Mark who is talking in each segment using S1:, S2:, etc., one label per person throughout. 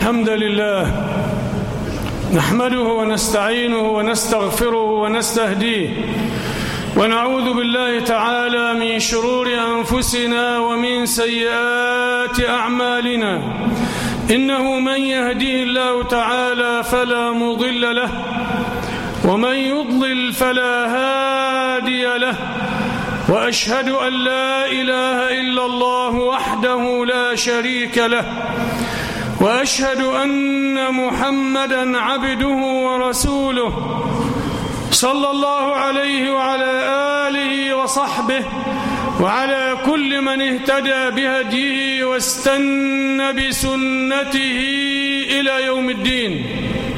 S1: الحمد لله نحمده ونستعينه ونستغفره ونستهديه ونعوذ بالله تعالى من شرور أنفسنا ومن سيئات أعمالنا إنه من يهديه الله تعالى فلا مضل له ومن يضلل فلا هادي له وأشهد أن لا إله إلا الله وحده لا شريك له وأشهد أن محمدًا عبده ورسوله صلى الله عليه وعلى آله وصحبه وعلى كل من اهتدى بهديه واستنى بسنته إلى يوم الدين.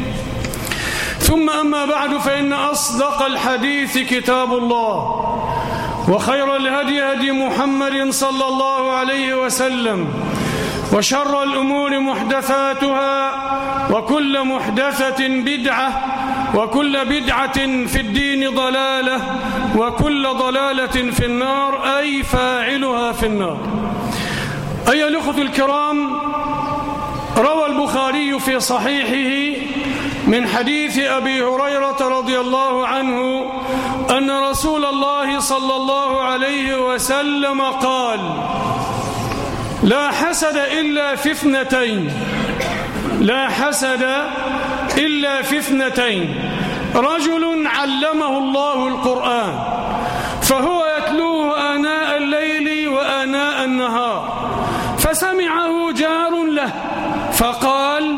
S1: ثم أما بعد، فإن أصدق الحديث كتاب الله، وخير الهدي هدي محمد صلى الله عليه وسلم، وشر الأمور محدثاتها، وكل محدثة بدعة، وكل بدعة في الدين ضلالة، وكل ضلالة في النار، أي فاعلها في النار. أيها الأخوة الكرام، روى البخاري في صحيحه من حديث أبي هريرة رضي الله عنه أن رسول الله صلى الله عليه وسلم قال: لا حسد إلا في اثنتين، لا حسد إلا في اثنتين: رجل علمه الله القرآن فهو يتلوه آناء الليل وآناء النهار، فسمعه جار له فقال: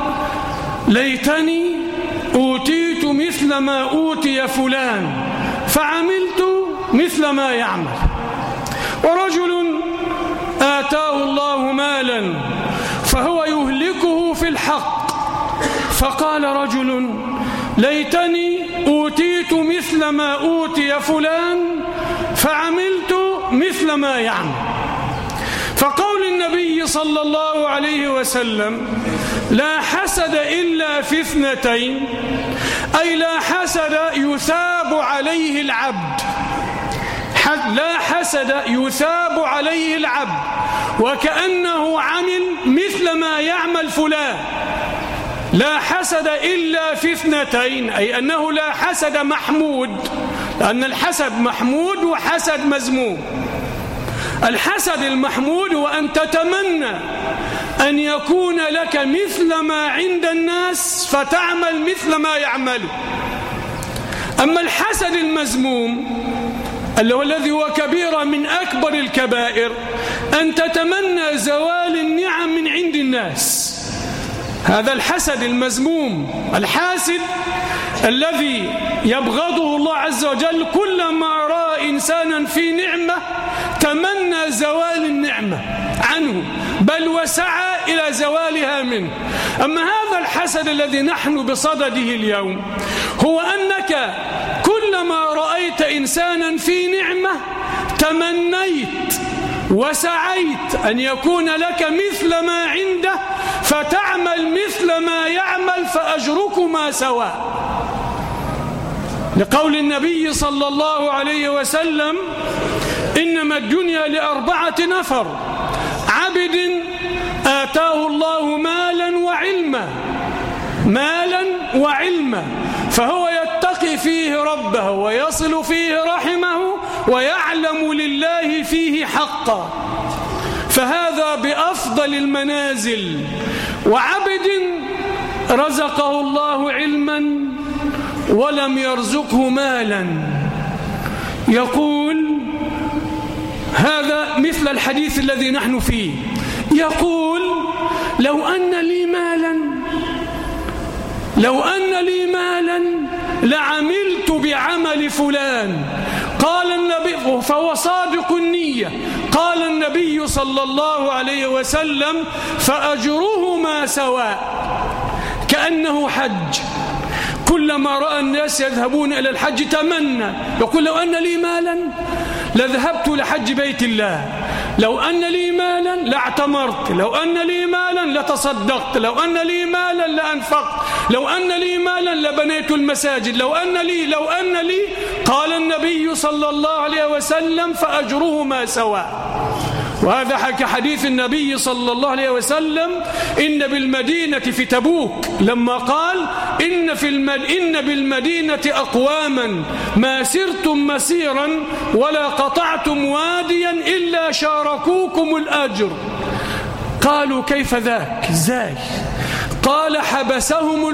S1: ليتني أوتيت مثل ما أوتي فلان فعملت مثل ما يعمل. ورجل آتاه الله مالا فهو يهلكه في الحق، فقال رجل: ليتني أوتيت مثل ما أوتي فلان فعملت مثل ما يعمل. فقول النبي صلى الله عليه وسلم: لا حسد إلا في اثنتين، أي لا حسد يثاب عليه العبد، لا حسد يثاب عليه العبد وكأنه عمل مثل ما يعمل فلان. لا حسد إلا في اثنتين، أي أنه لا حسد محمود، لأن الحسد محمود وحسد مذموم. الحسد المحمود هو أن تتمنى أن يكون لك مثل ما عند الناس فتعمل مثل ما يعمله. أما الحسد المذموم الذي هو كبيرة من أكبر الكبائر، أن تتمنى زوال النعم من عند الناس. هذا الحسد المذموم، الحاسد الذي يبغضه الله عز وجل، كلما رأى إنسانا في نعمة تمنى زوال النعمة عنه، بل وسعى إلى زوالها منه. أما هذا الحسد الذي نحن بصدده اليوم هو أنك كلما رأيت إنسانا في نعمة تمنيت وسعيت أن يكون لك مثل ما عنده فتعمل مثل ما يعمل، فأجركما سواء، لقول النبي صلى الله عليه وسلم: إنما الدنيا لأربعة نفر: عبد آتاه الله مالا وعلما، مالا وعلما، فهو يتقي فيه ربه ويصل فيه رحمه ويعلم لله فيه حقا، فهذا بأفضل المنازل. وعبد رزقه الله علما ولم يرزقه مالا، يقول هذا مثل الحديث الذي نحن فيه، يقول: لو أن لي مالا لعملت بعمل فلان. قال النبي، فهو صادق النية، قال النبي صلى الله عليه وسلم: فأجرهما سواء. كأنه حج، كلما رأى الناس يذهبون إلى الحج تمنى، يقول: لو أن لي مالا لذهبت لحج بيت الله، لو أن لي مالا لاعتمرت، لو أن لي مالا لتصدقت، لو أن لي مالا لأنفقت، لو أن لي مالا لبنيت المساجد، لو أن لي. قال النبي صلى الله عليه وسلم: فأجرهما سواء. وهذا حكى حديث النبي صلى الله عليه وسلم إن بالمدينة في تبوك لما قال إن بالمدينة أقواما ما سرتم مسيرا ولا قطعتم واديا إلا شاركوكم الأجر. قالوا كيف ذاك؟ ازاي؟ قال حبسهم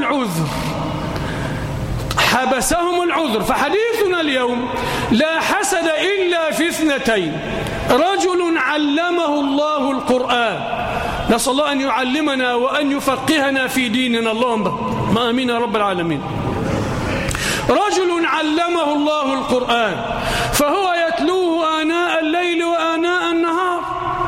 S1: العذر. فحديثنا اليوم لا حسد إلا في اثنتين: رجل علمه الله القرآن، نسأل الله أن يعلمنا وأن يفقهنا في ديننا، اللهم آمين يا رب العالمين. رجل علمه الله القرآن فهو يتلوه آناء الليل وآناء النهار،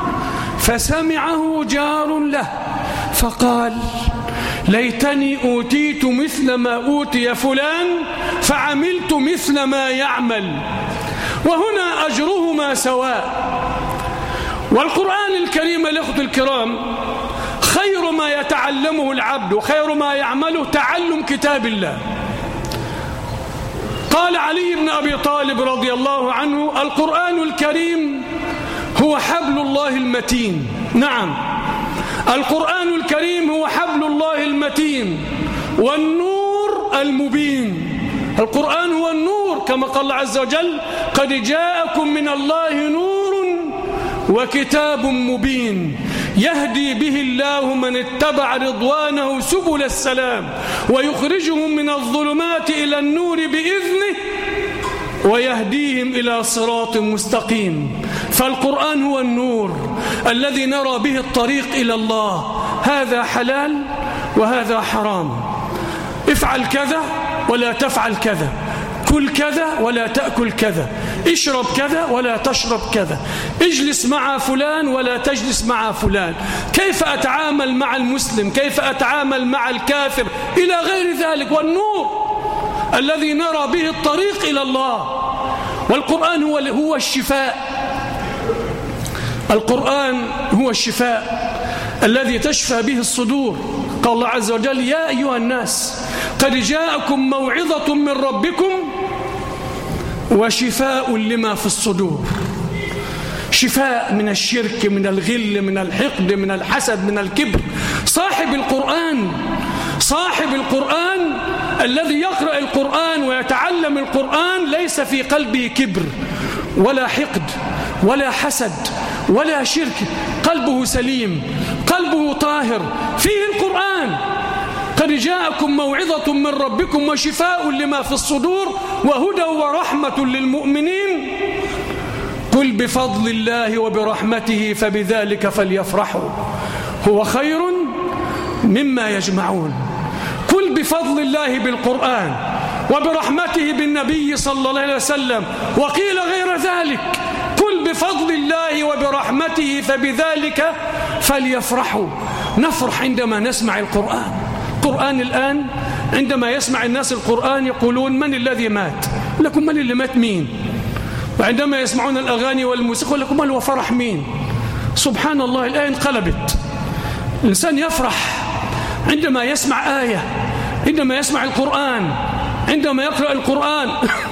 S1: فسمعه جار له فقال ليتني أوتيت مثل ما أوتي فلان فعملت مثل ما يعمل، وهنا أجرهما سواء. والقرآن الكريم الأخوة الكرام خير ما يتعلمه العبد وخير ما يعمله تعلم كتاب الله. قال علي بن أبي طالب رضي الله عنه: القرآن الكريم هو حبل الله المتين. نعم، القرآن الكريم هو حبل الله المتين والنور المبين. القرآن هو النور كما قال الله عز وجل: قد جاءكم من الله نور وكتاب مبين يهدي به الله من اتبع رضوانه سبل السلام ويخرجهم من الظلمات إلى النور بإذنه ويهديهم إلى صراط مستقيم. فالقرآن هو النور الذي نرى به الطريق إلى الله، هذا حلال وهذا حرام، افعل كذا ولا تفعل كذا، كل كذا ولا تأكل كذا، اشرب كذا ولا تشرب كذا، اجلس مع فلان ولا تجلس مع فلان، كيف أتعامل مع المسلم، كيف أتعامل مع الكافر، إلى غير ذلك. والنور الذي نرى به الطريق إلى الله. والقرآن هو الشفاء. القرآن هو الشفاء الذي تشفى به الصدور. قال الله عز وجل: يا أيها الناس قد جاءكم موعظة من ربكم وشفاء لما في الصدور. شفاء من الشرك، من الغل، من الحقد، من الحسد، من الكبر. صاحب القرآن الذي يقرأ القرآن ويتعلم القرآن ليس في قلبه كبر ولا حقد ولا حسد ولا شرك، قلبه سليم، قلبه طاهر، فيه القرآن. قد جاءكم موعظة من ربكم وشفاء لما في الصدور وهدى ورحمة للمؤمنين. قل بفضل الله وبرحمته فبذلك فليفرحوا هو خير مما يجمعون. قل بفضل الله بالقرآن وبرحمته بالنبي صلى الله عليه وسلم، وقيل غير ذلك. قل بفضل الله وبرحمته فبذلك فليفرحوا. نفرح عندما نسمع القرآن. القرآن الآن عندما يسمع الناس القرآن يقولون: من الذي مات؟ لكم من اللي مات مين؟ وعندما يسمعون الأغاني والموسيقى لكم من هو فرح مين؟ سبحان الله، الآية انقلبت. الإنسان يفرح عندما يسمع آية، عندما يسمع القرآن، عندما يقرأ القرآن.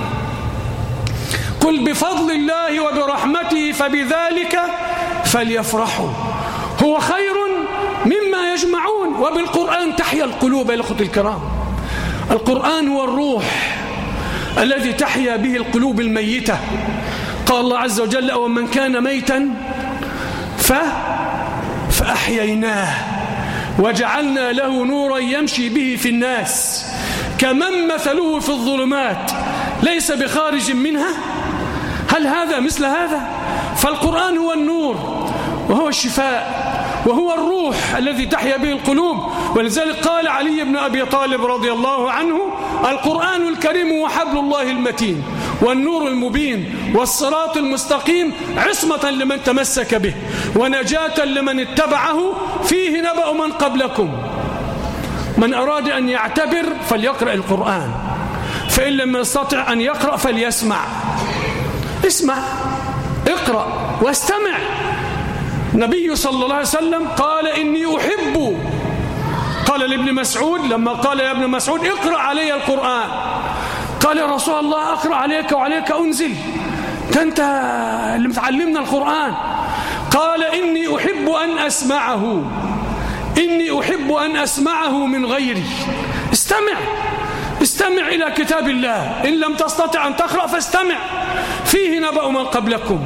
S1: قل بفضل الله وبرحمته فبذلك فليفرحوا هو خير مما يجمعون. وبالقرآن تحيا القلوب يا أخوتي الكرام. القرآن هو الروح الذي تحيا به القلوب الميتة. قال الله عز وجل: ومن كان ميتا فأحييناه وجعلنا له نورا يمشي به في الناس كمن مثله في الظلمات ليس بخارج منها. هل هذا مثل هذا؟ فالقرآن هو النور وهو الشفاء وهو الروح الذي تحيا به القلوب. ولذلك قال علي بن أبي طالب رضي الله عنه: القرآن الكريم هو حبل الله المتين والنور المبين والصراط المستقيم، عصمة لمن تمسك به ونجاة لمن اتبعه، فيه نبأ من قبلكم. من أراد أن يعتبر فليقرأ القرآن، فإن لم يستطع أن يقرأ فليسمع. اسمع، اقرأ واستمع. النبي صلى الله عليه وسلم قال: إني أحب، قال لابن مسعود لما قال يا ابن مسعود اقرأ علي القرآن، قال: يا رسول الله أقرأ عليك وعليك أنزل، أنت اللي متعلمنا القرآن. قال إني أحب أن أسمعه من غيري. استمع إلى كتاب الله، إن لم تستطع أن تقرأ فاستمع. فيه نبأ من قبلكم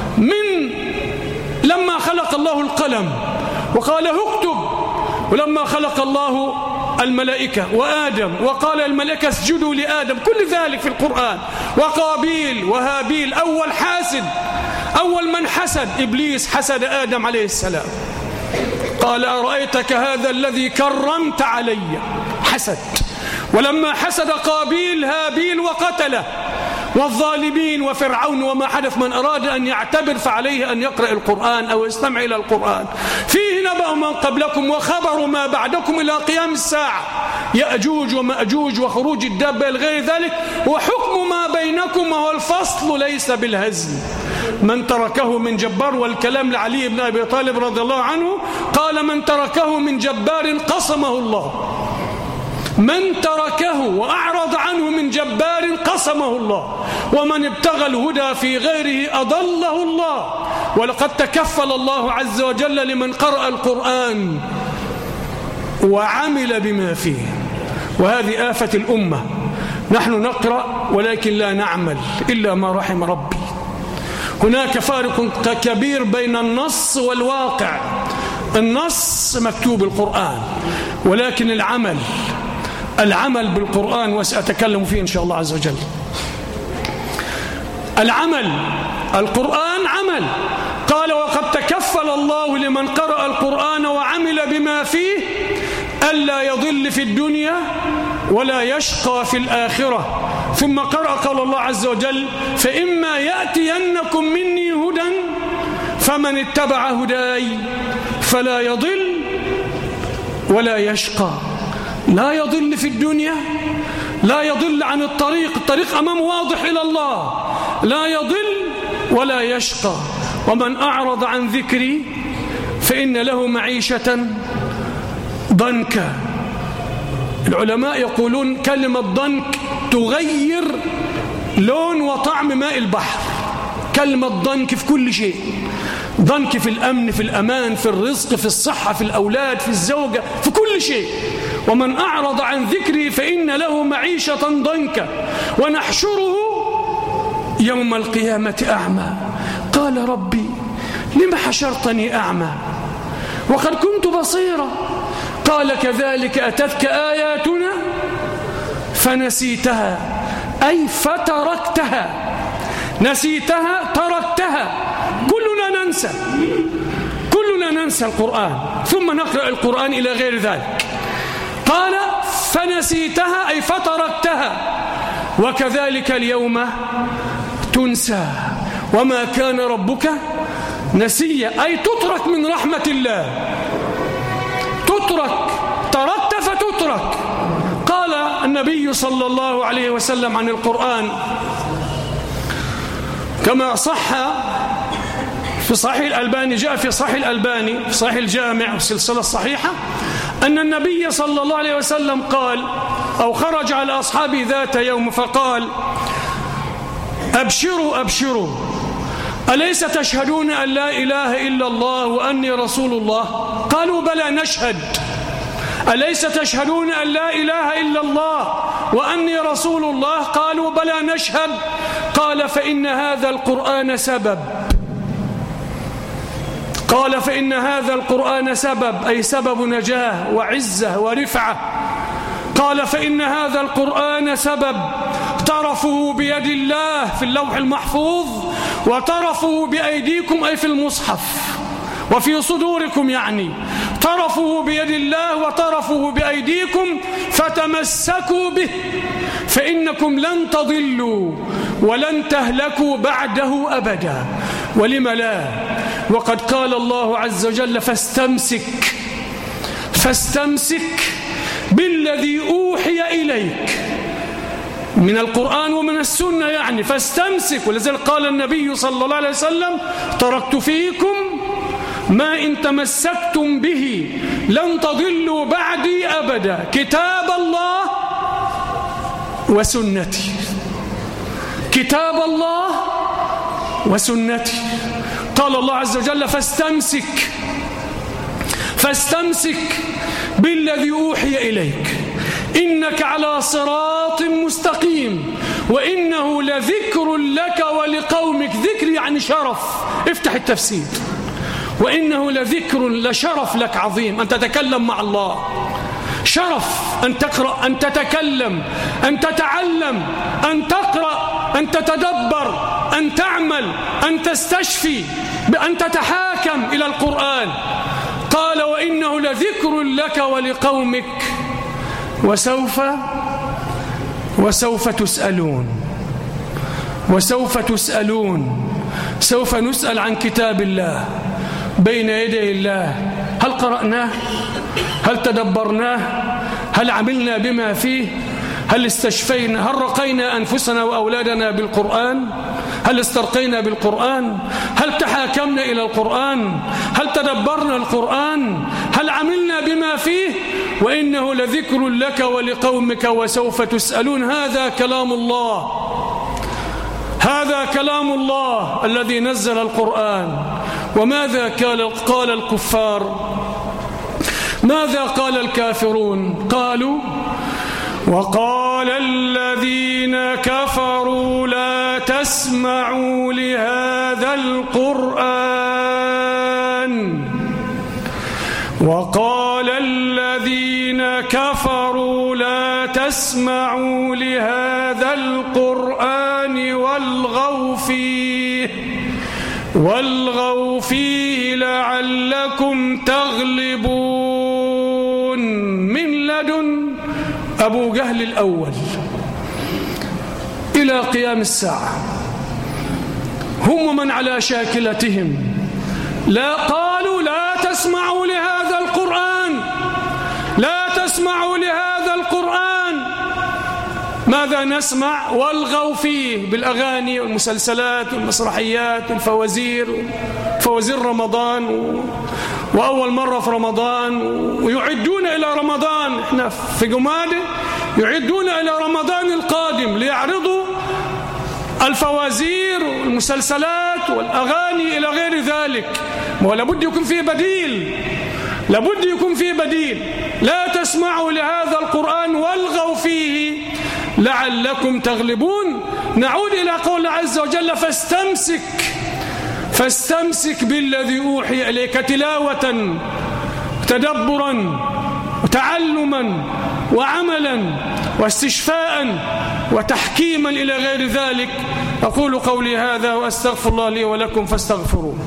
S1: لما خلق الله القلم وقال اكتب، ولما خلق الله الملائكة وآدم وقال الملائكة اسجدوا لآدم، كل ذلك في القرآن. وقابيل وهابيل، أول من حسد إبليس، حسد آدم عليه السلام، قال أرأيتك هذا الذي كرمت علي، حسد. ولما حسد قابيل هابيل وقتله، والظالمين وفرعون وما حدث. من أراد أن يعتبر فعليه أن يقرأ القرآن أو يستمع إلى القرآن. فيه نبأ من قبلكم وخبر ما بعدكم إلى قيام الساعة، يأجوج ومأجوج وخروج الدابة إلى غير ذلك، وحكم ما بينكم وهو الفصل ليس بالهزل. من تركه من جبار، والكلام لعلي بن أبي طالب رضي الله عنه، قال من تركه من جبار قصمه الله، من تركه وأعرض عنه من جبار قصمه الله، ومن ابتغى الهدى في غيره أضله الله. ولقد تكفل الله عز وجل لمن قرأ القرآن وعمل بما فيه، وهذه آفة الأمة. نحن نقرأ ولكن لا نعمل إلا ما رحم ربي. هناك فارق كبير بين النص والواقع. النص مكتوب القرآن، ولكن العمل بالقرآن وسأتكلم فيه إن شاء الله عز وجل. القرآن عمل. قال وقد تكفل الله لمن قرأ القرآن وعمل بما فيه ألا يضل في الدنيا ولا يشقى في الآخرة. ثم قال الله عز وجل فإما يأتينكم مني هدى فمن اتبع هداي فلا يضل ولا يشقى. لا يضل في الدنيا، لا يضل عن الطريق أمامه واضح إلى الله، لا يضل ولا يشقى. ومن أعرض عن ذكري فإن له معيشة ضنكا. العلماء يقولون كلمة ضنك تغير لون وطعم ماء البحر. كلمة ضنك في كل شيء، ضنك في الأمن، في الأمان، في الرزق، في الصحة، في الأولاد، في الزوجة، في كل شيء. ومن أعرض عن ذكري فإن له معيشة ضنكا ونحشره يوم القيامة أعمى. قال ربي لم حشرتني أعمى وقد كنت بصيرا. قال كذلك أتتك آياتنا فنسيتها، أي فتركتها. نسيتها، تركتها. كلنا ننسى القرآن ثم نقرأ القرآن إلى غير ذلك. قال فنسيتها أي فتركتها، وكذلك اليوم تنسى وما كان ربك نسيا، أي تترك من رحمة الله. تركت فتترك. قال النبي صلى الله عليه وسلم عن القرآن كما صح في صحيح الألباني، جاء في صحيح الألباني في صحيح الجامع والسلسلة الصحيحة، أن النبي صلى الله عليه وسلم قال أو خرج على أصحابه ذات يوم فقال أبشروا أليس تشهدون أن لا إله إلا الله وأني رسول الله؟ قالوا بلى نشهد. أليس تشهدون أن لا إله إلا الله وأني رسول الله؟ قالوا بلى نشهد. قال فإن هذا القرآن سبب. قال فإن هذا القرآن سبب، أي سبب نجاة وعزة ورفعة. قال فإن هذا القرآن سبب طرفه بيد الله في اللوح المحفوظ وطرفه بأيديكم، أي في المصحف وفي صدوركم، يعني طرفه بيد الله وطرفه بأيديكم، فتمسكوا به فإنكم لن تضلوا ولن تهلكوا بعده أبدا. ولم لا؟ وقد قال الله عز وجل فاستمسك بالذي أوحي إليك من القرآن ومن السنة، يعني فاستمسك. ولذلك قال النبي صلى الله عليه وسلم تركت فيكم ما إن تمسكتم به لن تضلوا بعدي أبدا، كتاب الله وسنتي. كتاب الله وسنتي. قال الله عز وجل فاستمسك بالذي أوحي إليك إنك على صراط مستقيم وإنه لذكر لك ولقومك. ذكر يعني شرف، افتح التفسير. وإنه لذكر لشرف لك عظيم أن تتكلم مع الله، شرف أن تقرأ، أن تتكلم، أن تتعلم، أن تقرأ، أن تتدبر، أن تعمل، أن تستشفي، بأن تتحاكم إلى القرآن. قال وإنه لذكر لك ولقومك وسوف تسألون. سوف نسأل عن كتاب الله بين يدي الله. هل قرأناه؟ هل تدبرناه؟ هل عملنا بما فيه؟ هل استشفينا؟ هل رقينا أنفسنا وأولادنا بالقرآن؟ هل استرقينا بالقرآن؟ هل تحاكمنا إلى القرآن؟ هل تدبرنا القرآن؟ هل عملنا بما فيه؟ وإنه لذكر لك ولقومك وسوف تسألون. هذا كلام الله الذي نزل القرآن. وماذا قال الكفار؟ ماذا قال الكافرون؟ قالوا وقال الذين كفروا لا تسمعوا لهذا القرآن وقال الذين كفروا لا تسمعوا لهذا القرآن والغوا فيه لعلكم تغلبون. من لدن أبو جهل الأول إلى قيام الساعة هم من على شاكلتهم قالوا لا تسمعوا لهذا القرآن، لا تسمعوا لهذا القرآن. ماذا نسمع؟ والغوا فيه بالأغاني والمسلسلات والمسرحيات والفوازير، فوازير رمضان وأول مرة في رمضان، ويعدون إلى رمضان. إحنا في جمادى يعدون إلى رمضان القادم ليعرضوا الفوازير والمسلسلات والأغاني إلى غير ذلك. ولابد يكون فيه بديل. لا تسمعوا لهذا القرآن والغوا فيه لعلكم تغلبون. نعود إلى قول عز وجل فاستمسك بالذي أوحي إليك، تلاوة تدبرا وتعلما وعملا واستشفاء وتحكيما إلى غير ذلك. أقول قولي هذا وأستغفر الله لي ولكم فاستغفروه.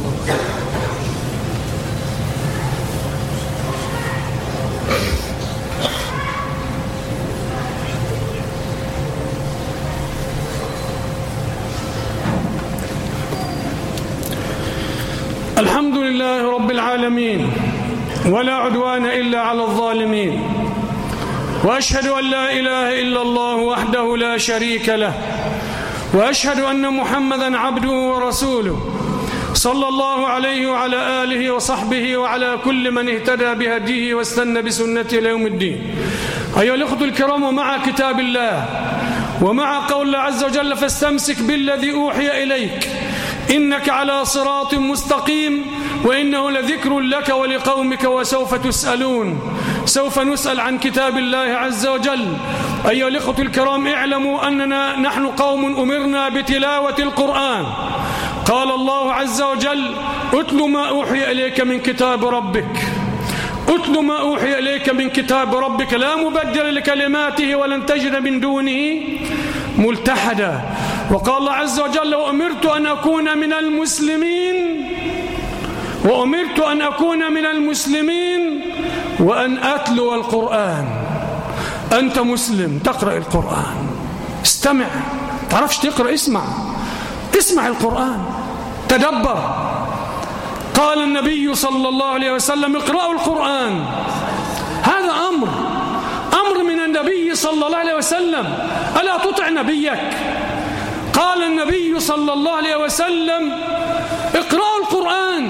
S1: الحمد لله رب العالمين ولا عدوان إلا على الظالمين، وأشهد أن لا إله إلا الله وحده لا شريك له، وأشهد أن محمدا عبده ورسوله صلى الله عليه وعلى آله وصحبه وعلى كل من اهتدى بهديه واستنى بسنته إلى يوم الدين. أيها الأخوة الكرام، ومع كتاب الله ومع قول الله عز وجل فاستمسك بالذي أوحي إليك إنك على صراط مستقيم وإنه لذكر لك ولقومك وسوف تسألون. سوف نسأل عن كتاب الله عز وجل. أيها الأخوة الكرام، اعلموا أننا نحن قوم أمرنا بتلاوة القرآن. قال الله عز وجل أتل ما أوحي إليك من كتاب ربك، أتل ما أوحي إليك من كتاب ربك لا مبدل لكلماته ولن تجد من دونه ملتحدا. وقال الله عز وجل وأمرت أن أكون من المسلمين وأن أتلو القرآن. أنت مسلم تقرأ القرآن، استمع. تعرفش تقرأ؟ اسمع القرآن، تدبر. قال النبي صلى الله عليه وسلم اقرأوا القرآن. هذا أمر من النبي صلى الله عليه وسلم. ألا تطع نبيك؟ قال النبي صلى الله عليه وسلم اقرأوا القرآن.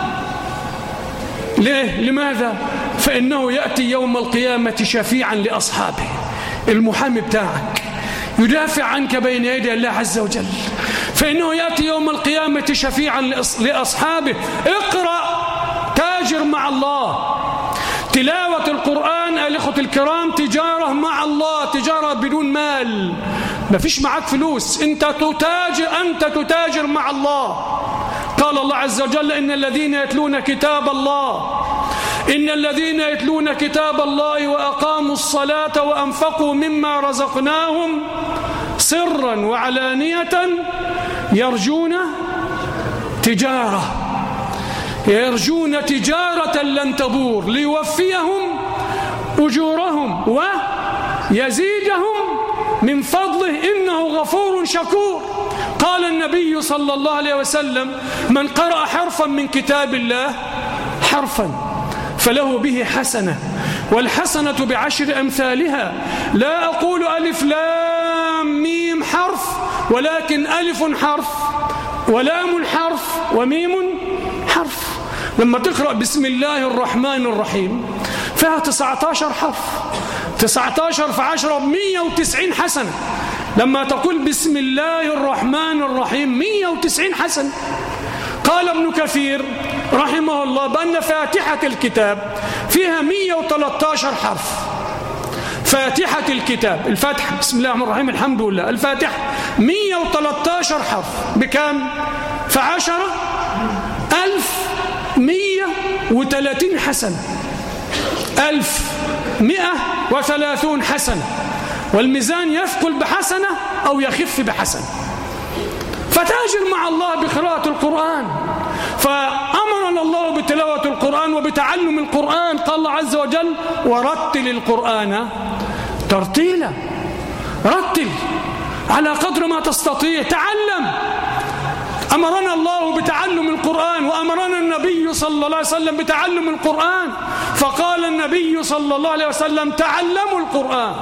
S1: ليه؟ لماذا؟ فإنه يأتي يوم القيامة شفيعا لأصحابه، المحامي بتاعك يدافع عنك بين يدي الله عز وجل. فإنه يأتي يوم القيامة شفيعا لأصحابه. اقرأ تاجر مع الله. تلاوة القرآن الإخوة الكرام تجارة مع الله، تجارة بدون مال، ما فيش معك فلوس، أنت تتاجر مع الله. قال الله عز وجل: إن الذين يتلون كتاب الله وأقاموا الصلاة وأنفقوا مما رزقناهم سرا وعلانية يرجون تجارة لن تبور ليوفيهم أجورهم ويزيدهم من فضله إنه غفور شكور. قال النبي صلى الله عليه وسلم: من قرأ حرفا من كتاب الله حرفا فله به حسنة، والحسنة بعشر أمثالها. لا أقول ألف لام ميم حرف، ولكن ألف حرف ولام حرف وميم حرف. لما تقرأ بسم الله الرحمن الرحيم فيها 19 حرف، 19 في 10 190 حسنة. لما تقول بسم الله الرحمن الرحيم 190 حسنة. قال ابن كثير رحمه الله بأن فاتحة الكتاب فيها 113 حرف. فاتحة الكتاب، الفاتحة بسم الله الرحمن الرحيم الحمد لله، الفاتحة 113 حرف بكام؟ ف10 1130 حسنة، 1130 حسنة. والميزان يثقل بحسنة أو يخف بحسنة. فتاجر مع الله بقراءة القرآن. فأمرنا الله بتلاوة القرآن وبتعلم القرآن. قال الله عز وجل: ورتل القرآن ترتيلا. رتل على قدر ما تستطيع، تعلم. أمرنا الله بتعلم القرآن، وأمرنا النبي صلى الله عليه وسلم بتعلم القرآن. فقال النبي صلى الله عليه وسلم: تعلموا القرآن.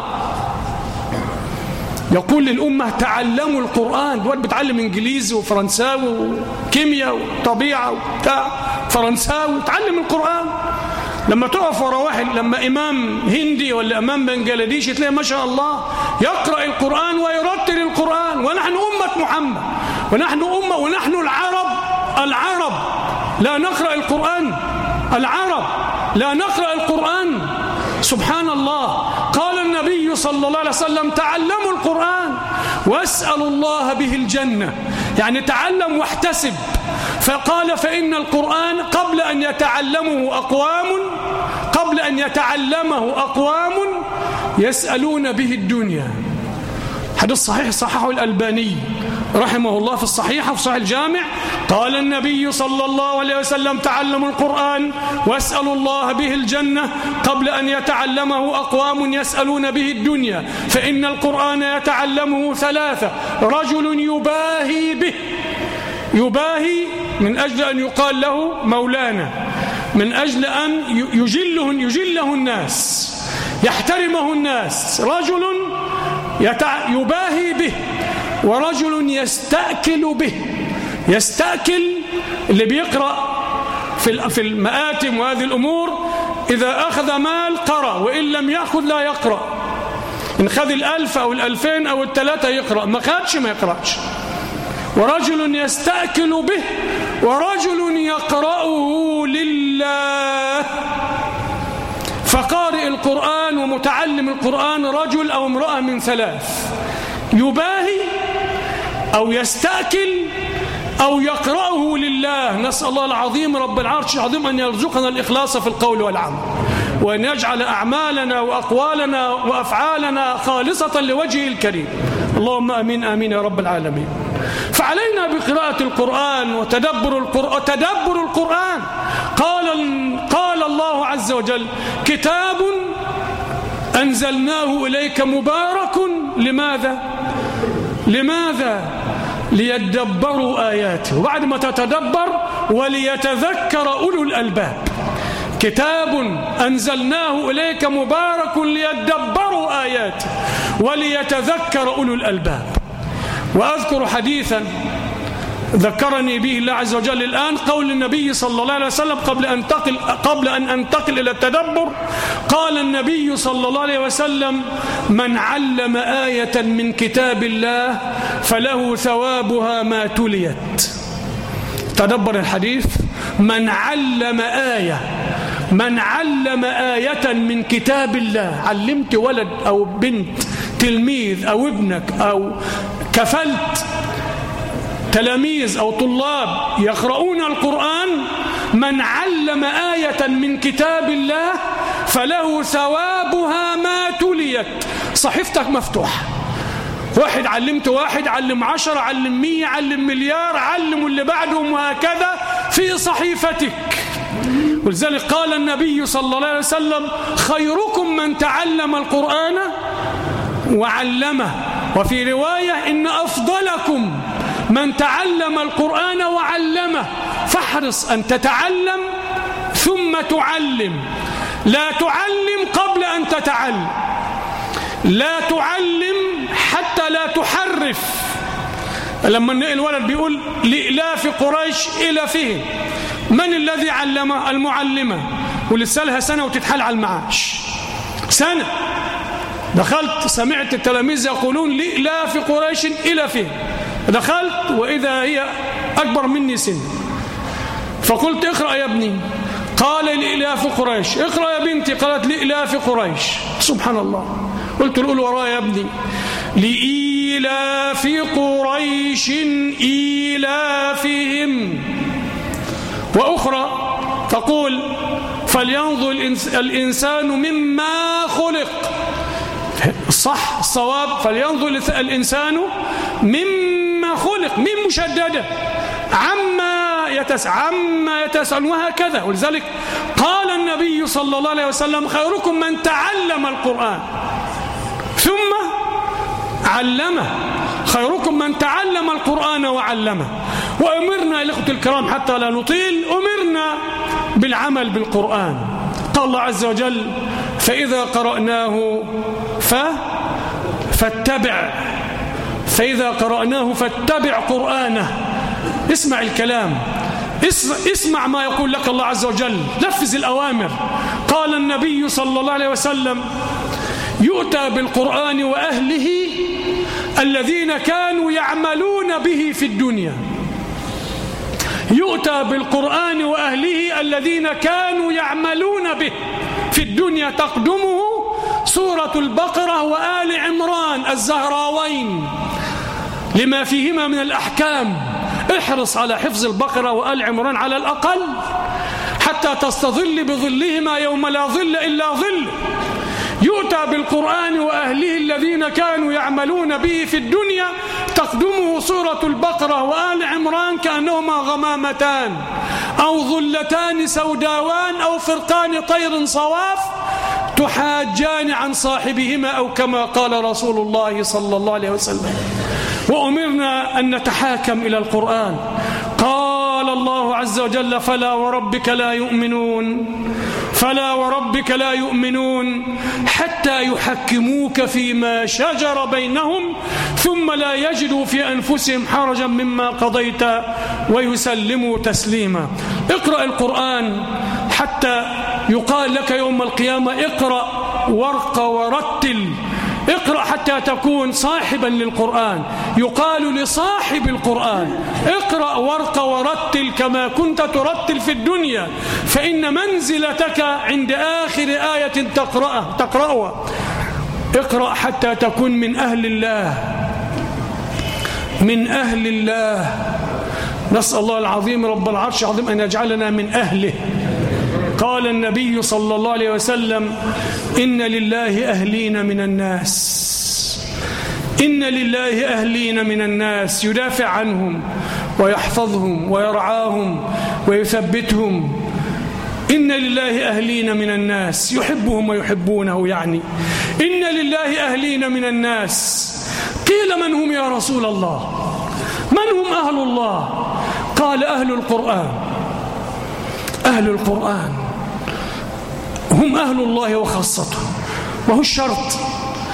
S1: يقول للأمة: تعلموا القرآن. دول بتعلم إنجليزي وفرنساوي وكيمياء وطبيعة وبتاع فرنساوي، تعلم القرآن. لما تقف ورا واحد، لما إمام هندي ولا إمام بنجلاديش تلاقي ما شاء الله يقرأ القرآن ويرتل القرآن. ونحن أمة محمد، ونحن العرب لا نقرأ القرآن. العرب لا نقرأ القرآن. سبحان الله. قال النبي صلى الله عليه وسلم: تعلموا القرآن واسألوا الله به الجنة. يعني تعلم واحتسب. فقال: فإن القرآن قبل أن يتعلمه أقوام يسألون به الدنيا. حديث صحيح صححه الألباني رحمه الله في الصحيحة في صحيح الجامع. قال النبي صلى الله عليه وسلم: تعلموا القرآن واسألوا الله به الجنة قبل أن يتعلمه أقوام يسألون به الدنيا. فإن القرآن يتعلمه 3: رجل يباهي من أجل أن يقال له مولانا، من أجل أن يجله الناس، يحترمه الناس. رجل يباهي به، ورجل يستأكل به. يستأكل اللي بيقرأ في المآتم وهذه الأمور، إذا أخذ مال قرأ، وإن لم يأخذ لا يقرأ. إن خذ 1000 أو 2000 أو 3 يقرأ، ما خدش ما يقرأش. ورجل يستأكل به، ورجل يقرأه لله. فقارئ القرآن ومتعلم القرآن رجل أو امرأة من 3: يباهي أو يستأكل أو يقرأه لله. نسأل الله العظيم رب العرش العظيم أن يرزقنا الإخلاص في القول والعمل، وأن يجعل أعمالنا وأقوالنا وأفعالنا خالصة لوجهه الكريم. اللهم آمين آمين يا رب العالمين. فعلينا بقراءة القرآن وتدبر القرآن. قال الله عز وجل: كتاب أنزلناه إليك مبارك. لماذا؟ ليدبروا آياته. وبعد ما تتدبر وليتذكر أولو الألباب. كتاب أنزلناه إليك مبارك ليدبروا آياته وليتذكر أولو الألباب. وأذكر حديثا ذكرني به الله عز وجل الآن قول النبي صلى الله عليه وسلم قبل أن أنتقل إلى التدبر. قال النبي صلى الله عليه وسلم: من علم آية من كتاب الله فله ثوابها ما تليت. تدبر الحديث: من علم آية من كتاب الله. علمت ولد أو بنت، تلميذ أو ابنك، أو كفلت تلاميذ أو طلاب يقرؤون القرآن، من علم آية من كتاب الله فله ثوابها ما تليت. صحيفتك مفتوحة. واحد علمت واحد، علم 10، علم 100، علم مليار، علموا اللي بعدهم، وهكذا في صحيفتك. ولذلك قال النبي صلى الله عليه وسلم: خيركم من تعلم القرآن وعلمه. وفي رواية: إن أفضلكم من تعلم القرآن وعلمه. فاحرص أن تتعلم ثم تعلم. لا تعلم قبل أن تتعلم. لا تعلم حتى لا تحرف. لما الولد بيقول لإلاف قريش إلافهم، من الذي علمه؟ المعلمة، ولسه لها سنة وتتحال على المعاش. سنة دخلت سمعت التلاميذ يقولون لإلاف قريش إلافهم، دخلت وإذا هي أكبر مني سن، فقلت: اقرأ يا ابني. قال: لإلاف قريش. اقرأ يا بنتي. قالت: لإلاف قريش. سبحان الله. قلت له: قول ورايا يا ابني: لإلاف قريش إيلافهم. وأخرى تقول: فلينظر الإنسان مما خلق. الصح الصواب: فلينظر الإنسان مما خلق. من مشددة، عما يتسأل، وهكذا. ولذلك قال النبي صلى الله عليه وسلم: خيركم من تعلم القرآن ثم علمه. خيركم من تعلم القرآن وعلمه. وأمرنا الأخوة الكرام حتى لا نطيل، أمرنا بالعمل بالقرآن. قال الله عز وجل: فإذا قرأناه فاتبع قرآنه. اسمع الكلام، اسمع ما يقول لك الله عز وجل، نفذ الأوامر. قال النبي صلى الله عليه وسلم: يؤتى بالقرآن وأهله الذين كانوا يعملون به في الدنيا. يؤتى بالقرآن وأهله الذين كانوا يعملون به في الدنيا. تقدمه سورة البقرة وآل عمران الزهراوين لما فيهما من الأحكام. احرص على حفظ البقرة وآل عمران على الأقل حتى تستظل بظلهما يوم لا ظل إلا ظل. يؤتى بالقرآن وأهله الذين كانوا يعملون به في الدنيا. تقدمه سورة البقرة وآل عمران كأنهما غمامتان أو ظلتان سوداوان أو فرقان طير صواف تحاجان عن صاحبهما، أو كما قال رسول الله صلى الله عليه وسلم. وأمرنا أن نتحاكم إلى القرآن. قال الله عز وجل: فلا وربك لا يؤمنون حتى يحكموك فيما شجر بينهم ثم لا يجدوا في أنفسهم حرجا مما قضيت ويسلموا تسليما. اقرأ القرآن حتى يقال لك يوم القيامة: اقرأ وارق ورتل. اقرأ حتى تكون صاحبا للقرآن. يقال لصاحب القرآن: اقرأ وارق ورتل كما كنت ترتل في الدنيا، فإن منزلتك عند آخر آية تقرأها. اقرأ حتى تكون من أهل الله. نسأل الله العظيم رب العرش العظيم أن يجعلنا من أهله. قال النبي صلى الله عليه وسلم: إن لله أهلين من الناس يدافع عنهم ويحفظهم ويرعاهم ويثبتهم. إن لله أهلين من الناس يحبهم ويحبونه. يعني إن لله أهلين من الناس. قيل: من هم يا رسول الله؟ من هم أهل الله؟ قال: أهل القرآن هم أهل الله وخاصته. وهو الشرط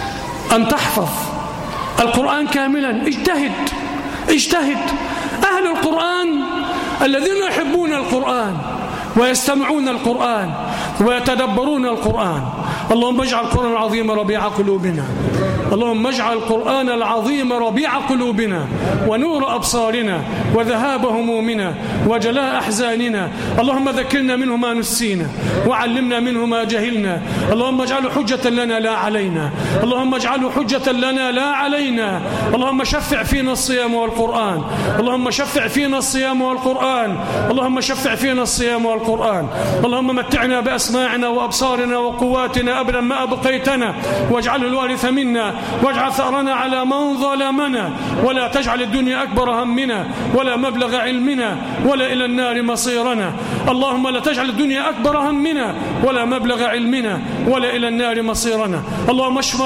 S1: أن تحفظ القرآن كاملا. اجتهد. أهل القرآن الذين يحبون القرآن ويستمعون القرآن ويتدبرون القرآن. اللهم اجعل القرآن العظيم ربيع قلوبنا، اللهم اجعل القرآن العظيم ربيع قلوبنا ونور أبصارنا وذهاب همومنا وجلاء أحزاننا. اللهم ذكرنا منه ما نسينا وعلمنا منه ما جهلنا. اللهم اجعله حجة لنا لا علينا، اللهم اجعله حجة لنا لا علينا. اللهم شفع فينا الصيام والقرآن، اللهم شفع فينا الصيام والقرآن، اللهم شفع فينا الصيام والقرآن. اللهم متعنا بأسماعنا وأبصارنا وقواتنا أبدا ما أبقيتنا، واجعله الوارث منا، واجعل ثأرنا على من ظلمنا، ولا تجعل الدنيا أكبر همنا ولا مبلغ علمنا ولا إلى النار مصيرنا. اللهم لا تجعل الدنيا أكبر همنا ولا مبلغ علمنا ولا إلى النار مصيرنا. اللهم اشف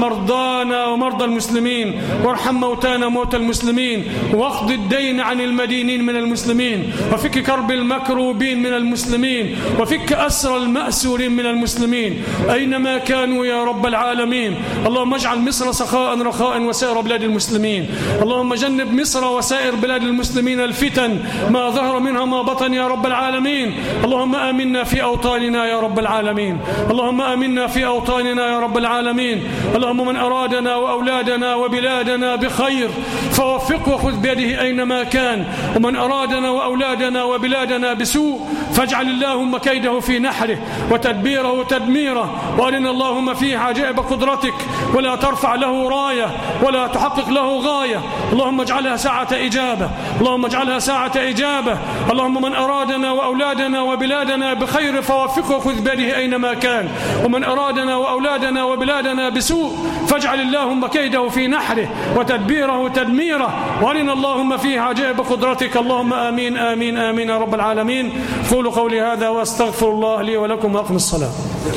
S1: مرضانا ومرضى المسلمين، وارحم موتانا موتى المسلمين، واقض الدين عن المدينين من المسلمين، وفك كرب المكروبين من المسلمين، وفك أسر المأسورين من المسلمين أينما كانوا يا رب العالمين. اللهم اجعل مصر سخاء رخاء وسائر بلاد المسلمين. اللهم جنب مصر وسائر بلاد المسلمين الفتن ما ظهر منها ما بطن يا رب العالمين. اللهم آمنا في أوطاننا يا رب العالمين، اللهم آمنا في أوطاننا يا رب العالمين. اللهم من أرادنا وأولادنا وبلادنا بخير فوفقه وخذ بيده أينما كان، ومن أرادنا وأولادنا وبلادنا بسوء فاجعل اللهم كيده في نحره وتدبيره تدميره. وأرنا اللهم فيه عجائب قدرتك، ولا ترفع له راية ولا تحقق له غاية. اللهم اجعلها ساعة إجابة، اللهم اجعلها ساعة إجابة. اللهم من أرادنا وأولادنا وبلادنا بخير فوفقه وخذ بيده أينما كان، ومن أرادنا وأولادنا وبلادنا بسوء فاجعل اللهم كيده في نحره وتدبيره تدميره. وأرنا اللهم فيه عجائب قدرتك. اللهم آمين آمين آمين يا رب العالمين. قولوا قولي هذا واستغفر الله لي ولكم وأقم الصلاة.